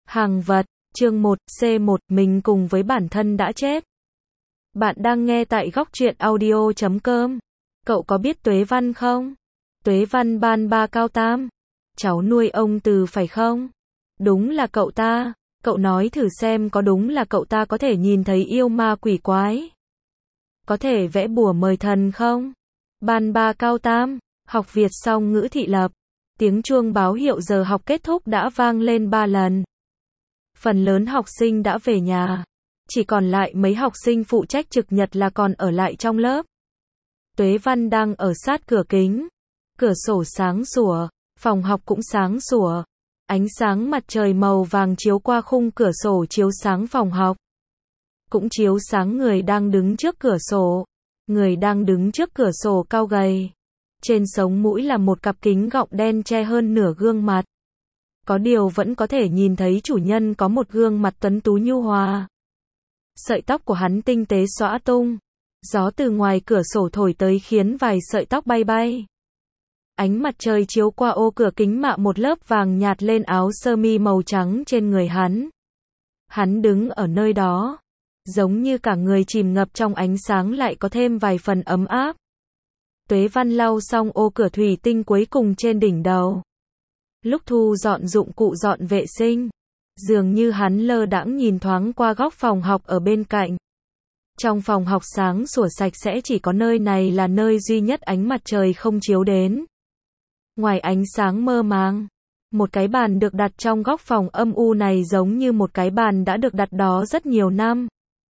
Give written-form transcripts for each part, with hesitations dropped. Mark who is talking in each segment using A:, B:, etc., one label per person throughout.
A: Hàng vật, chương 1, C1, mình cùng với bản thân đã chết. Bạn đang nghe tại góc truyện audio.com. Cậu có biết Tuế Văn không? Tuế Văn ban ba cao tam. Cháu nuôi ông Từ phải không? Đúng là cậu ta. Cậu nói thử xem có đúng là cậu ta có thể nhìn thấy yêu ma quỷ quái? Có thể vẽ bùa mời thần không? Ban ba cao tam, học Việt xong ngữ thị lập. Tiếng chuông báo hiệu giờ học kết thúc đã vang lên 3 lần. Phần lớn học sinh đã về nhà. Chỉ còn lại mấy học sinh phụ trách trực nhật là còn ở lại trong lớp. Tuế Văn đang ở sát cửa kính. Cửa sổ sáng sủa, phòng học cũng sáng sủa. Ánh sáng mặt trời màu vàng chiếu qua khung cửa sổ chiếu sáng phòng học. Cũng chiếu sáng người đang đứng trước cửa sổ. Người đang đứng trước cửa sổ cao gầy. Trên sống mũi là một cặp kính gọng đen che hơn nửa gương mặt. Có điều vẫn có thể nhìn thấy chủ nhân có một gương mặt tuấn tú nhu hòa. Sợi tóc của hắn tinh tế xõa tung. Gió từ ngoài cửa sổ thổi tới khiến vài sợi tóc bay bay. Ánh mặt trời chiếu qua ô cửa kính mạ một lớp vàng nhạt lên áo sơ mi màu trắng trên người hắn. Hắn đứng ở nơi đó, giống như cả người chìm ngập trong ánh sáng lại có thêm vài phần ấm áp. Tuế Văn lau xong ô cửa thủy tinh cuối cùng trên đỉnh đầu. Lúc thu dọn dụng cụ dọn vệ sinh, dường như hắn lơ đãng nhìn thoáng qua góc phòng học ở bên cạnh. Trong phòng học sáng sủa sạch sẽ chỉ có nơi này là nơi duy nhất ánh mặt trời không chiếu đến. Ngoài ánh sáng mơ màng, một cái bàn được đặt trong góc phòng âm u này giống như một cái bàn đã được đặt đó rất nhiều năm.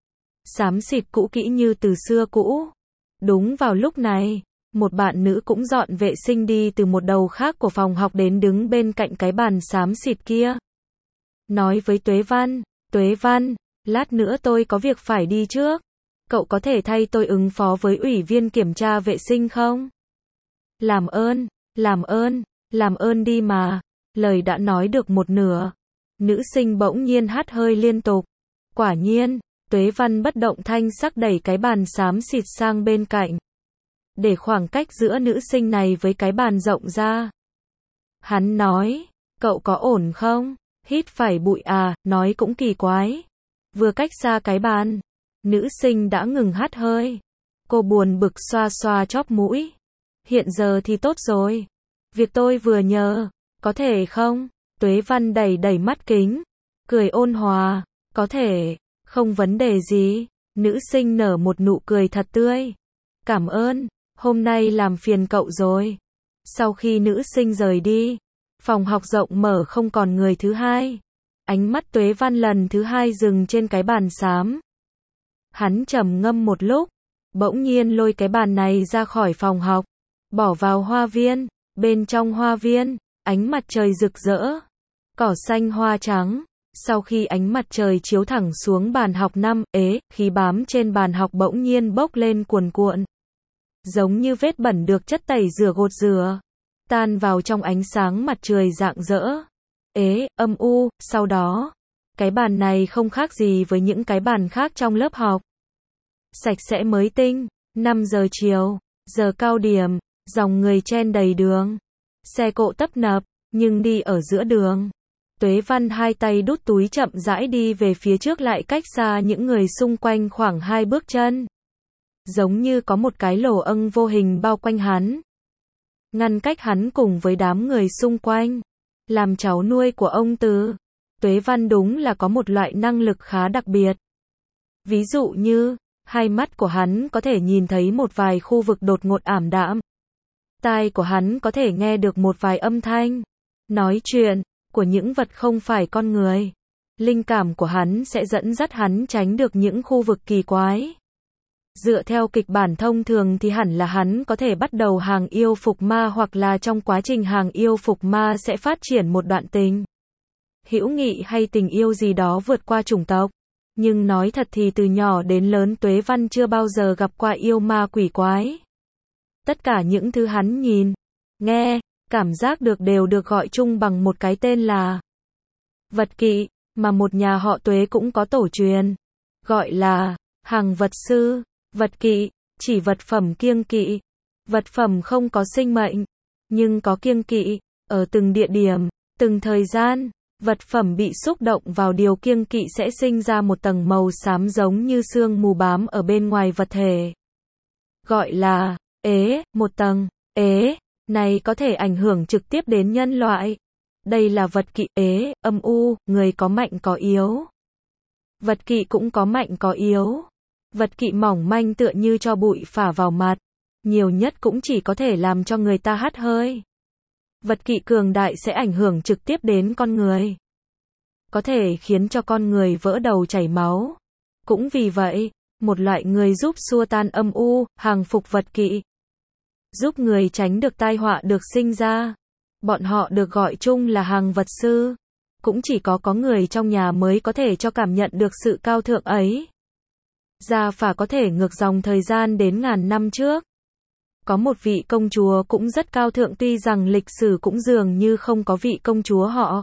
A: Xám xịt cũ kỹ như từ xưa cũ. Đúng vào lúc này, một bạn nữ cũng dọn vệ sinh đi từ một đầu khác của phòng học đến đứng bên cạnh cái bàn xám xịt kia. Nói với Tuế Văn, lát nữa tôi có việc phải đi trước. Cậu có thể thay tôi ứng phó với ủy viên kiểm tra vệ sinh không? Làm ơn đi mà. Lời đã nói được một nửa. Nữ sinh bỗng nhiên hắt hơi liên tục. Quả nhiên, Tuế Văn bất động thanh sắc đẩy cái bàn xám xịt sang bên cạnh. Để khoảng cách giữa nữ sinh này với cái bàn rộng ra. Hắn nói, cậu có ổn không? Hít phải bụi à, nói cũng kỳ quái. Vừa cách xa cái bàn, nữ sinh đã ngừng hắt hơi. Cô buồn bực xoa xoa chóp mũi. Hiện giờ thì tốt rồi. Việc tôi vừa nhờ, có thể không? Tuế Văn đẩy mắt kính, cười ôn hòa, có thể, không vấn đề gì. Nữ sinh nở một nụ cười thật tươi. Cảm ơn, hôm nay làm phiền cậu rồi. Sau khi nữ sinh rời đi, phòng học rộng mở không còn người thứ hai. Ánh mắt Tuế Văn lần thứ hai dừng trên cái bàn xám. Hắn trầm ngâm một lúc, bỗng nhiên lôi cái bàn này ra khỏi phòng học, bỏ vào hoa viên. Bên trong hoa viên, ánh mặt trời rực rỡ, cỏ xanh hoa trắng. Sau khi ánh mặt trời chiếu thẳng xuống bàn học khí bám trên bàn học bỗng nhiên bốc lên cuồn cuộn. Giống như vết bẩn được chất tẩy rửa gột rửa, tan vào trong ánh sáng mặt trời rạng rỡ. Âm u, sau đó, cái bàn này không khác gì với những cái bàn khác trong lớp học. Sạch sẽ mới tinh, 5 giờ chiều, giờ cao điểm, dòng người chen đầy đường. Xe cộ tấp nập, nhưng đi ở giữa đường. Tuế Văn hai tay đút túi chậm rãi đi về phía trước lại cách xa những người xung quanh khoảng 2 bước chân. Giống như có một cái lỗ âng vô hình bao quanh hắn. Ngăn cách hắn cùng với đám người xung quanh. Làm cháu nuôi của ông Từ, Tuế Văn đúng là có một loại năng lực khá đặc biệt. Ví dụ như, hai mắt của hắn có thể nhìn thấy một vài khu vực đột ngột ảm đạm. Tai của hắn có thể nghe được một vài âm thanh, nói chuyện, của những vật không phải con người. Linh cảm của hắn sẽ dẫn dắt hắn tránh được những khu vực kỳ quái. Dựa theo kịch bản thông thường thì hẳn là hắn có thể bắt đầu hàng yêu phục ma hoặc là trong quá trình hàng yêu phục ma sẽ phát triển một đoạn tình hữu nghị hay tình yêu gì đó vượt qua chủng tộc. Nhưng nói thật thì từ nhỏ đến lớn Tuế Văn chưa bao giờ gặp qua yêu ma quỷ quái. Tất cả những thứ hắn nhìn, nghe, cảm giác được đều được gọi chung bằng một cái tên là vật kỵ, mà một nhà họ Tuế cũng có tổ truyền, gọi là hàng vật sư. Vật kỵ, chỉ vật phẩm kiêng kỵ. Vật phẩm không có sinh mệnh, nhưng có kiêng kỵ, ở từng địa điểm, từng thời gian, Vật phẩm bị xúc động vào điều kiêng kỵ sẽ sinh ra một tầng màu xám giống như sương mù bám ở bên ngoài vật thể. Gọi là một tầng này có thể ảnh hưởng trực tiếp đến nhân loại. Đây là vật kỵ âm u, người có mạnh có yếu. Vật kỵ cũng có mạnh có yếu. Vật kỵ mỏng manh tựa như tro bụi phả vào mặt, nhiều nhất cũng chỉ có thể làm cho người ta hắt hơi. Vật kỵ cường đại sẽ ảnh hưởng trực tiếp đến con người, có thể khiến cho con người vỡ đầu chảy máu. Cũng vì vậy, một loại người giúp xua tan âm u, hàng phục vật kỵ, giúp người tránh được tai họa được sinh ra. Bọn họ được gọi chung là hàng vật sư. Cũng chỉ có người trong nhà mới có thể cho cảm nhận được sự cao thượng ấy. Gia Phả có thể ngược dòng thời gian đến ngàn năm trước. Có một vị công chúa cũng rất cao thượng, tuy rằng lịch sử cũng dường như không có vị công chúa họ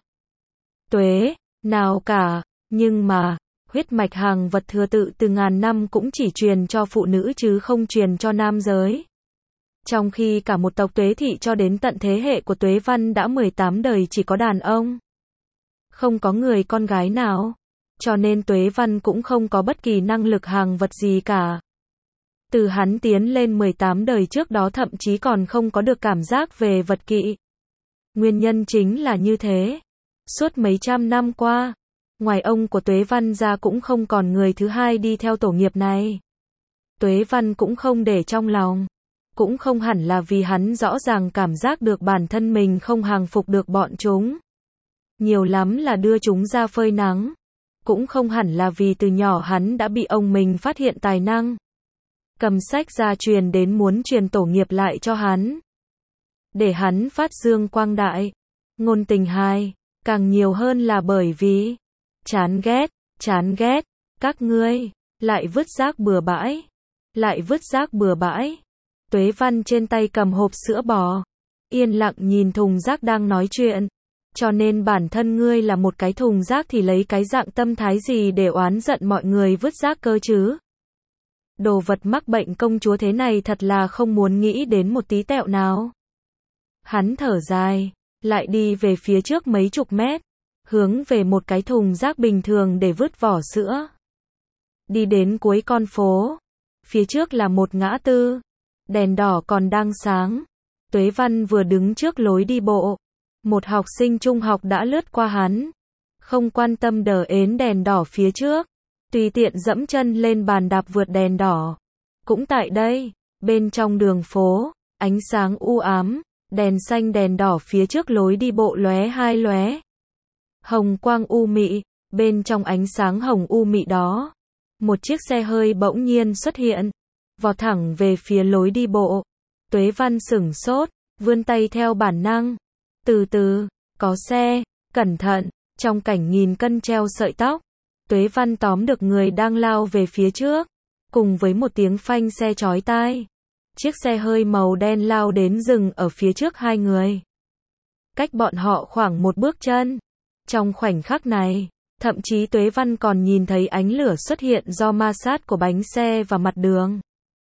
A: Tuế nào cả, nhưng mà huyết mạch hàng vật thừa tự từ ngàn năm cũng chỉ truyền cho phụ nữ chứ không truyền cho nam giới. Trong khi cả một tộc Tuế thị cho đến tận thế hệ của Tuế Văn đã 18 đời chỉ có đàn ông, không có người con gái nào, cho nên Tuế Văn cũng không có bất kỳ năng lực hàng vật gì cả. Từ hắn tiến lên 18 đời trước đó thậm chí còn không có được cảm giác về vật kỵ. Nguyên nhân chính là như thế. Suốt mấy trăm năm qua, ngoài ông của Tuế Văn ra cũng không còn người thứ hai đi theo tổ nghiệp này. Tuế Văn cũng không để trong lòng. Cũng không hẳn là vì hắn rõ ràng cảm giác được bản thân mình không hàng phục được bọn chúng. Nhiều lắm là đưa chúng ra phơi nắng. Cũng không hẳn là vì từ nhỏ hắn đã bị ông mình phát hiện tài năng, cầm sách ra truyền đến muốn truyền tổ nghiệp lại cho hắn, để hắn phát dương quang đại. Ngôn tình hai, càng nhiều hơn là bởi vì chán ghét, các ngươi, lại vứt rác bừa bãi. Tuế Văn trên tay cầm hộp sữa bò, yên lặng nhìn thùng rác đang nói chuyện. Cho nên bản thân ngươi là một cái thùng rác thì lấy cái dạng tâm thái gì để oán giận mọi người vứt rác cơ chứ? Đồ vật mắc bệnh công chúa thế này thật là không muốn nghĩ đến một tí tẹo nào. Hắn thở dài, lại đi về phía trước mấy chục mét, hướng về một cái thùng rác bình thường để vứt vỏ sữa. Đi đến cuối con phố, phía trước là một ngã tư, đèn đỏ còn đang sáng. Tuế Văn vừa đứng trước lối đi bộ, một học sinh trung học đã lướt qua hắn, không quan tâm đến đèn đỏ phía trước, tùy tiện dẫm chân lên bàn đạp vượt đèn đỏ. Cũng tại đây, bên trong đường phố, ánh sáng u ám, đèn xanh đèn đỏ phía trước lối đi bộ lóe hồng quang u mị. Bên trong ánh sáng hồng u mị đó, một chiếc xe hơi bỗng nhiên xuất hiện, vọt thẳng về phía lối đi bộ. Tuế Văn sửng sốt, vươn tay theo bản năng. Từ từ, có xe, cẩn thận. Trong cảnh nghìn cân treo sợi tóc, Tuế Văn tóm được người đang lao về phía trước, cùng với một tiếng phanh xe chói tai. Chiếc xe hơi màu đen lao đến dừng ở phía trước hai người, cách bọn họ khoảng một bước chân. Trong khoảnh khắc này, thậm chí Tuế Văn còn nhìn thấy ánh lửa xuất hiện do ma sát của bánh xe và mặt đường.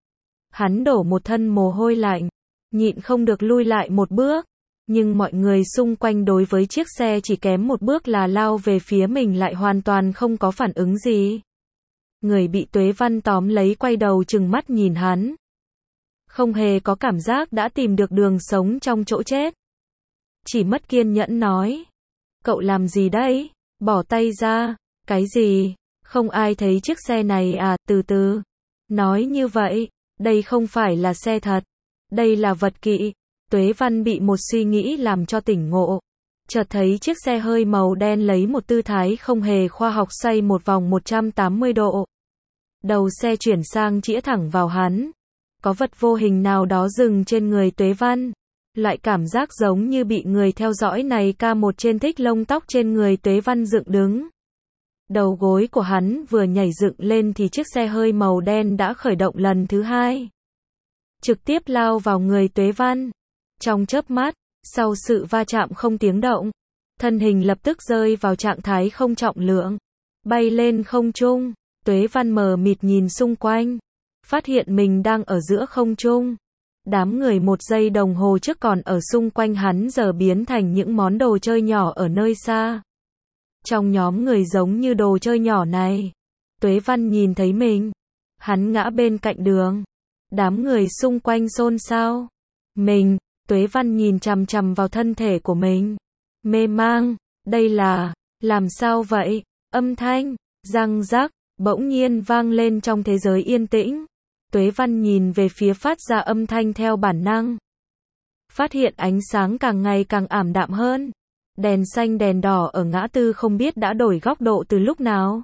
A: Hắn đổ một thân mồ hôi lạnh, nhịn không được lui lại một bước. Nhưng mọi người xung quanh đối với chiếc xe chỉ kém một bước là lao về phía mình lại hoàn toàn không có phản ứng gì. Người bị Tuế Văn tóm lấy quay đầu trừng mắt nhìn hắn, không hề có cảm giác đã tìm được đường sống trong chỗ chết. Chỉ mất kiên nhẫn nói: cậu làm gì đấy? Bỏ tay ra. Cái gì? Không ai thấy chiếc xe này à? Từ từ. Nói như vậy, đây không phải là xe thật, đây là vật kỵ. Tuế Văn bị một suy nghĩ làm cho tỉnh ngộ. Chợt thấy chiếc xe hơi màu đen lấy một tư thái không hề khoa học xoay một vòng 180 độ. Đầu xe chuyển sang chĩa thẳng vào hắn. Có vật vô hình nào đó dừng trên người Tuế Văn. Loại cảm giác giống như bị người theo dõi này ca một trên thích lông tóc trên người Tuế Văn dựng đứng. Đầu gối của hắn vừa nhảy dựng lên thì chiếc xe hơi màu đen đã khởi động lần thứ hai, trực tiếp lao vào người Tuế Văn. Trong chớp mắt, sau sự va chạm không tiếng động, thân hình lập tức rơi vào trạng thái không trọng lượng, bay lên không trung. Tuế Văn mờ mịt nhìn xung quanh, phát hiện mình đang ở giữa không trung. Đám người một giây đồng hồ trước còn ở xung quanh hắn giờ biến thành những món đồ chơi nhỏ ở nơi xa. Trong nhóm người giống như đồ chơi nhỏ này, Tuế Văn nhìn thấy mình. Hắn ngã bên cạnh đường. Đám người xung quanh xôn xao. Tuế Văn nhìn chằm chằm vào thân thể của mình. Mê mang, đây là, làm sao vậy? Âm thanh, răng rắc, bỗng nhiên vang lên trong thế giới yên tĩnh. Tuế Văn nhìn về phía phát ra âm thanh theo bản năng. Phát hiện ánh sáng càng ngày càng ảm đạm hơn. Đèn xanh đèn đỏ ở ngã tư không biết đã đổi góc độ từ lúc nào.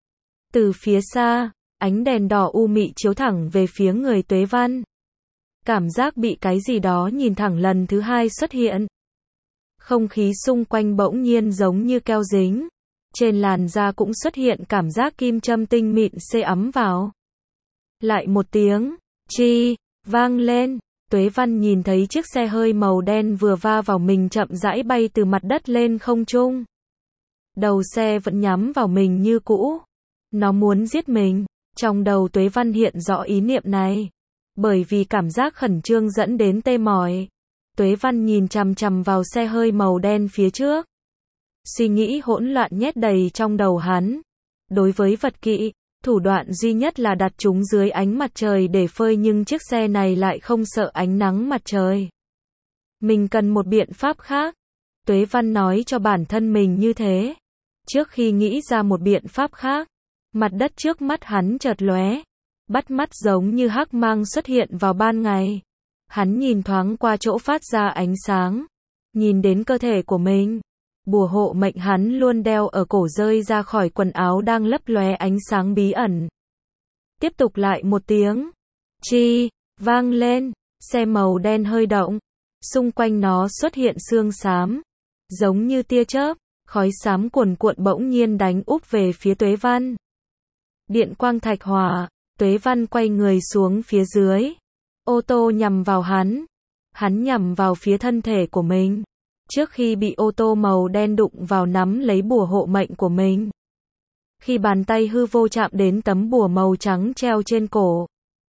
A: Từ phía xa, ánh đèn đỏ u mị chiếu thẳng về phía người Tuế Văn. Cảm giác bị cái gì đó nhìn thẳng lần thứ hai xuất hiện. Không khí xung quanh bỗng nhiên giống như keo dính. Trên làn da cũng xuất hiện cảm giác kim châm tinh mịn xê ấm vào. Lại một tiếng, chi, vang lên. Tuế Văn nhìn thấy chiếc xe hơi màu đen vừa va vào mình chậm rãi bay từ mặt đất lên không trung. Đầu xe vẫn nhắm vào mình như cũ. Nó muốn giết mình. Trong đầu Tuế Văn hiện rõ ý niệm này. Bởi vì cảm giác khẩn trương dẫn đến tê mỏi. Tuế Văn nhìn chằm chằm vào xe hơi màu đen phía trước. Suy nghĩ hỗn loạn nhét đầy trong đầu hắn. Đối với vật kỵ, thủ đoạn duy nhất là đặt chúng dưới ánh mặt trời để phơi, nhưng chiếc xe này lại không sợ ánh nắng mặt trời. Mình cần một biện pháp khác. Tuế Văn nói cho bản thân mình như thế. Trước khi nghĩ ra một biện pháp khác, mặt đất trước mắt hắn chợt lóe, bắt mắt giống như hắc mang xuất hiện vào ban ngày. Hắn nhìn thoáng qua chỗ phát ra ánh sáng, nhìn đến cơ thể của mình. Bùa hộ mệnh hắn luôn đeo ở cổ rơi ra khỏi quần áo đang lấp lóe ánh sáng bí ẩn. Tiếp tục lại một tiếng chi vang lên, xe màu đen hơi động, xung quanh nó xuất hiện sương xám, giống như tia chớp, khói xám cuồn cuộn bỗng nhiên đánh úp về phía Tuế Văn. Điện quang thạch hỏa, Tuế Văn quay người xuống phía dưới. Ô tô nhằm vào hắn. Hắn nhằm vào phía thân thể của mình. Trước khi bị ô tô màu đen đụng vào nắm lấy bùa hộ mệnh của mình. Khi bàn tay hư vô chạm đến tấm bùa màu trắng treo trên cổ,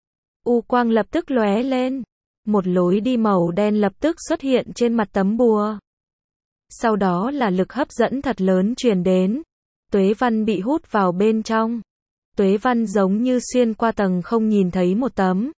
A: u quang lập tức lóe lên. Một lối đi màu đen lập tức xuất hiện trên mặt tấm bùa. Sau đó là lực hấp dẫn thật lớn truyền đến. Tuế Văn bị hút vào bên trong. Tuế Văn giống như xuyên qua tầng không, nhìn thấy một tấm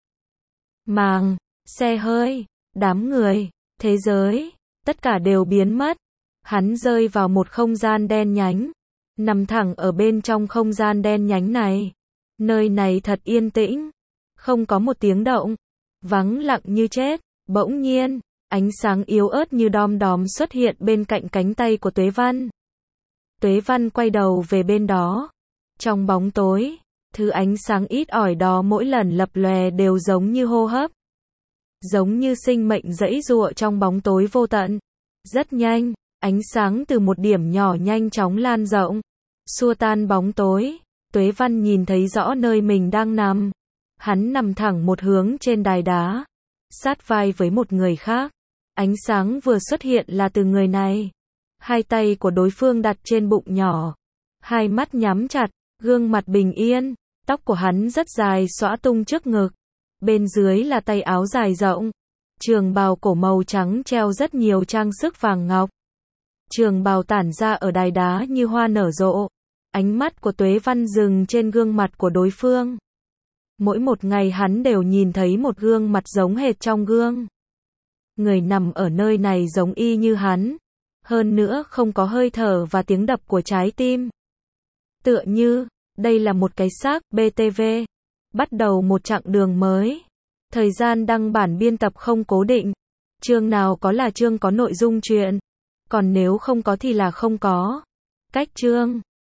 A: màng, xe hơi, đám người, thế giới, tất cả đều biến mất. Hắn rơi vào một không gian đen nhánh, nằm thẳng ở bên trong không gian đen nhánh này. Nơi này thật yên tĩnh, không có một tiếng động, vắng lặng như chết. Bỗng nhiên, ánh sáng yếu ớt như đom đóm xuất hiện bên cạnh cánh tay của Tuế Văn. Tuế Văn quay đầu về bên đó. Trong bóng tối, thứ ánh sáng ít ỏi đó mỗi lần lập lòe đều giống như hô hấp. Giống như sinh mệnh giãy giụa trong bóng tối vô tận. Rất nhanh, ánh sáng từ một điểm nhỏ nhanh chóng lan rộng, xua tan bóng tối. Tuế Văn nhìn thấy rõ nơi mình đang nằm. Hắn nằm thẳng một hướng trên đài đá, sát vai với một người khác. Ánh sáng vừa xuất hiện là từ người này. Hai tay của đối phương đặt trên bụng nhỏ, hai mắt nhắm chặt, gương mặt bình yên. Tóc của hắn rất dài xõa tung trước ngực. Bên dưới là tay áo dài rộng. Trường bào cổ màu trắng treo rất nhiều trang sức vàng ngọc. Trường bào tản ra ở đài đá như hoa nở rộ. Ánh mắt của Tuế Văn dừng trên gương mặt của đối phương. Mỗi một ngày hắn đều nhìn thấy một gương mặt giống hệt trong gương. Người nằm ở nơi này giống y như hắn. Hơn nữa không có hơi thở và tiếng đập của trái tim. Tựa như, đây là một cái xác. BTV. Bắt đầu một chặng đường mới. Thời gian đăng bản biên tập không cố định. Chương nào có là chương có nội dung truyện. Còn nếu không có thì là không có. Cách chương.